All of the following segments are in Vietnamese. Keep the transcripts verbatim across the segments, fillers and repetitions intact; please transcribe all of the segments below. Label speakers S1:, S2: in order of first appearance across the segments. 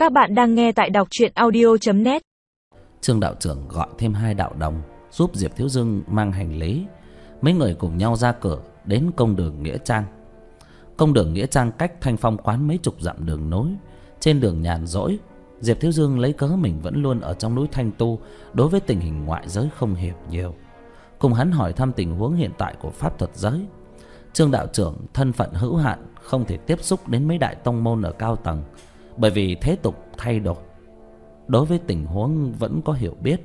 S1: Các bạn đang nghe tại đọc truyện audio chấm net.
S2: Trương đạo trưởng gọi thêm hai đạo đồng giúp Diệp Thiếu Dương mang hành lý. Mấy người cùng nhau ra cửa đến công đường Nghĩa Trang. Công đường Nghĩa Trang cách Thanh Phong quán mấy chục dặm đường nối. Trên đường nhàn rỗi, Diệp Thiếu Dương lấy cớ mình vẫn luôn ở trong núi Thanh Tu, đối với tình hình ngoại giới không hiểu nhiều, cùng hắn hỏi thăm tình huống hiện tại của pháp thuật giới. Trương đạo trưởng thân phận hữu hạn, không thể tiếp xúc đến mấy đại tông môn ở cao tầng, bởi vì thế tục thay đổi, đối với tình huống vẫn có hiểu biết.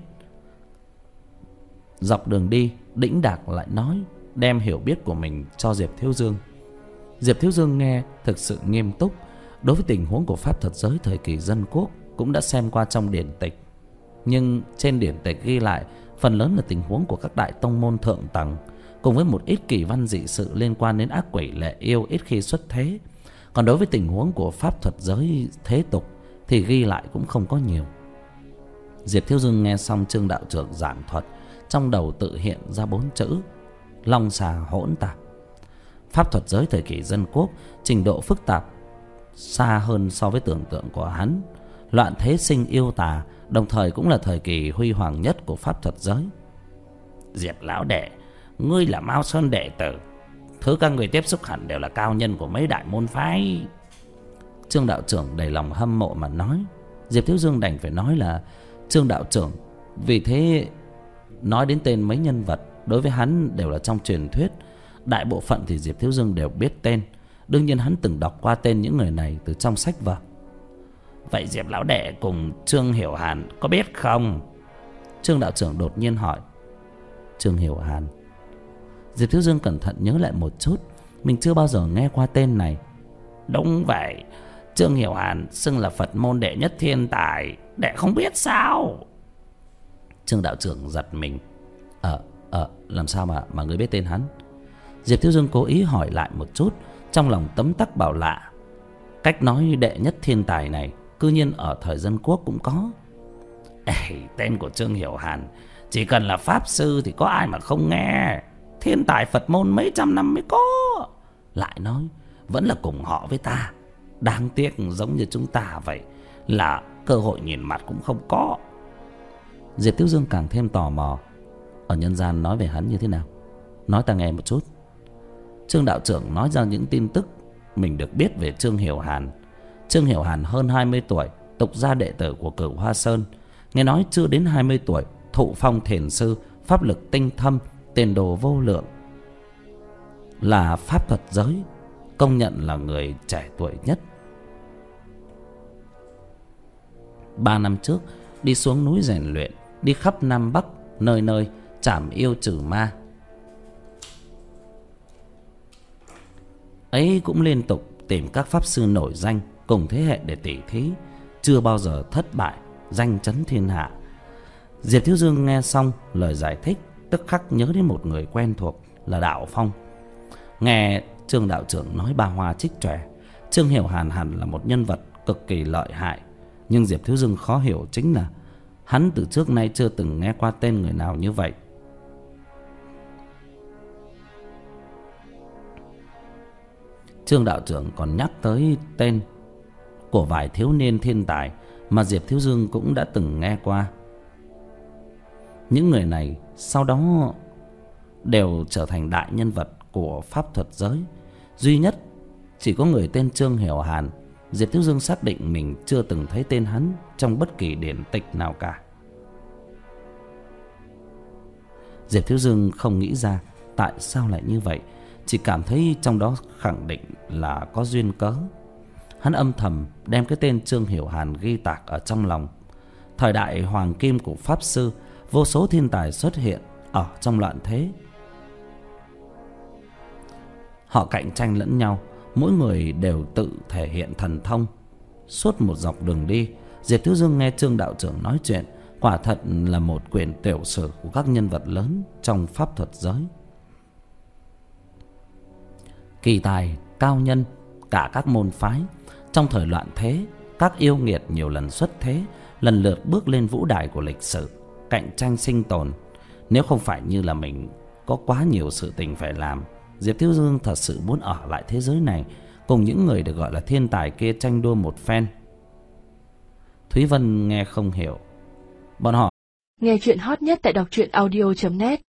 S2: Dọc đường đi, Đĩnh Đạc lại nói đem hiểu biết của mình cho Diệp Thiếu Dương. Diệp Thiếu Dương nghe thực sự nghiêm túc. Đối với tình huống của pháp thuật giới thời kỳ dân quốc cũng đã xem qua trong điển tịch, nhưng trên điển tịch ghi lại phần lớn là tình huống của các đại tông môn thượng tầng, cùng với một ít kỳ văn dị sự liên quan đến ác quỷ lệ yêu ít khi xuất thế. Còn đối với tình huống của pháp thuật giới thế tục thì ghi lại cũng không có nhiều. Diệp Thiếu Dương nghe xong Trương đạo trưởng giảng thuật, trong đầu tự hiện ra bốn chữ: long xà hỗn tạp. Pháp thuật giới thời kỳ dân quốc trình độ phức tạp xa hơn so với tưởng tượng của hắn. Loạn thế sinh yêu tà, đồng thời cũng là thời kỳ huy hoàng nhất của pháp thuật giới. Diệp lão đệ, ngươi là Mao Sơn đệ tử, thứ các người tiếp xúc hẳn đều là cao nhân của mấy đại môn phái. Trương đạo trưởng đầy lòng hâm mộ mà nói. Diệp Thiếu Dương đành phải nói là Trương đạo trưởng, vì thế nói đến tên mấy nhân vật đối với hắn đều là trong truyền thuyết. Đại bộ phận thì Diệp Thiếu Dương đều biết tên. Đương nhiên hắn từng đọc qua tên những người này từ trong sách vở. Vậy Diệp lão đệ cùng Trương Hiểu Hàn có biết không? Trương đạo trưởng đột nhiên hỏi. Trương Hiểu Hàn? Diệp Thiếu Dương cẩn thận nhớ lại một chút. Mình chưa bao giờ nghe qua tên này. Đúng vậy, Trương Hiểu Hàn xưng là Phật môn đệ nhất thiên tài, đệ không biết sao? Trương đạo trưởng giật mình. Ờ, ờ, làm sao mà, mà người biết tên hắn? Diệp Thiếu Dương cố ý hỏi lại một chút, trong lòng tấm tắc bảo lạ. Cách nói đệ nhất thiên tài này cư nhiên ở thời dân quốc cũng có. Ê, tên của Trương Hiểu Hàn chỉ cần là pháp sư thì có ai mà không nghe. Thiên tài Phật môn mấy trăm năm mới có. Lại nói vẫn là cùng họ với ta. Đáng tiếc giống như chúng ta vậy, là cơ hội nhìn mặt cũng không có. Diệp Thiếu Dương càng thêm tò mò. Ở nhân gian nói về hắn như thế nào? Nói ta nghe một chút. Trương đạo trưởng nói ra những tin tức mình được biết về Trương Hiểu Hàn. Trương Hiểu Hàn hơn hai mươi tuổi, tục gia đệ tử của Cửu Hoa Sơn. Nghe nói chưa đến hai mươi tuổi, thụ phong thiền sư, pháp lực tinh thâm, tiền đồ vô lượng, là pháp thuật giới công nhận là người trẻ tuổi nhất. Ba năm trước đi xuống núi rèn luyện, đi khắp Nam Bắc, nơi nơi trảm yêu trừ ma. Ấy cũng liên tục tìm các pháp sư nổi danh cùng thế hệ để tỉ thí, chưa bao giờ thất bại, danh chấn thiên hạ. Diệp Thiếu Dương nghe xong lời giải thích, tức khắc nhớ đến một người quen thuộc là Đạo Phong. Nghe Trương đạo trưởng nói ba hoa trích tròe, Trương Hiểu Hàn hẳn là một nhân vật cực kỳ lợi hại. Nhưng Diệp Thiếu Dương khó hiểu chính là hắn từ trước nay chưa từng nghe qua tên người nào như vậy. Trương đạo trưởng còn nhắc tới tên của vài thiếu niên thiên tài mà Diệp Thiếu Dương cũng đã từng nghe qua. Những người này sau đó đều trở thành đại nhân vật của pháp thuật giới. Duy nhất chỉ có người tên Trương Hiểu Hàn, Diệp Thiếu Dương xác định mình chưa từng thấy tên hắn trong bất kỳ điển tịch nào cả. Diệp Thiếu Dương không nghĩ ra tại sao lại như vậy, chỉ cảm thấy trong đó khẳng định là có duyên cớ. Hắn âm thầm đem cái tên Trương Hiểu Hàn ghi tạc ở trong lòng. Thời đại hoàng kim của pháp sư, vô số thiên tài xuất hiện ở trong loạn thế. Họ cạnh tranh lẫn nhau, mỗi người đều tự thể hiện thần thông. Suốt một dọc đường đi, Diệp Thiếu Dương nghe Trương đạo trưởng nói chuyện, quả thật là một quyển tiểu sử của các nhân vật lớn trong pháp thuật giới. Kỳ tài, cao nhân, cả các môn phái. Trong thời loạn thế, các yêu nghiệt nhiều lần xuất thế, lần lượt bước lên vũ đài của lịch sử, cạnh tranh sinh tồn. Nếu không phải như là mình có quá nhiều sự tình phải làm, Diệp Thiếu Dương thật sự muốn ở lại thế giới này, cùng những người được gọi là thiên tài kia tranh đua một phen. Thúy Vân nghe không hiểu. Bọn họ
S1: nghe chuyện hot nhất tại đọc truyện audio chấm net.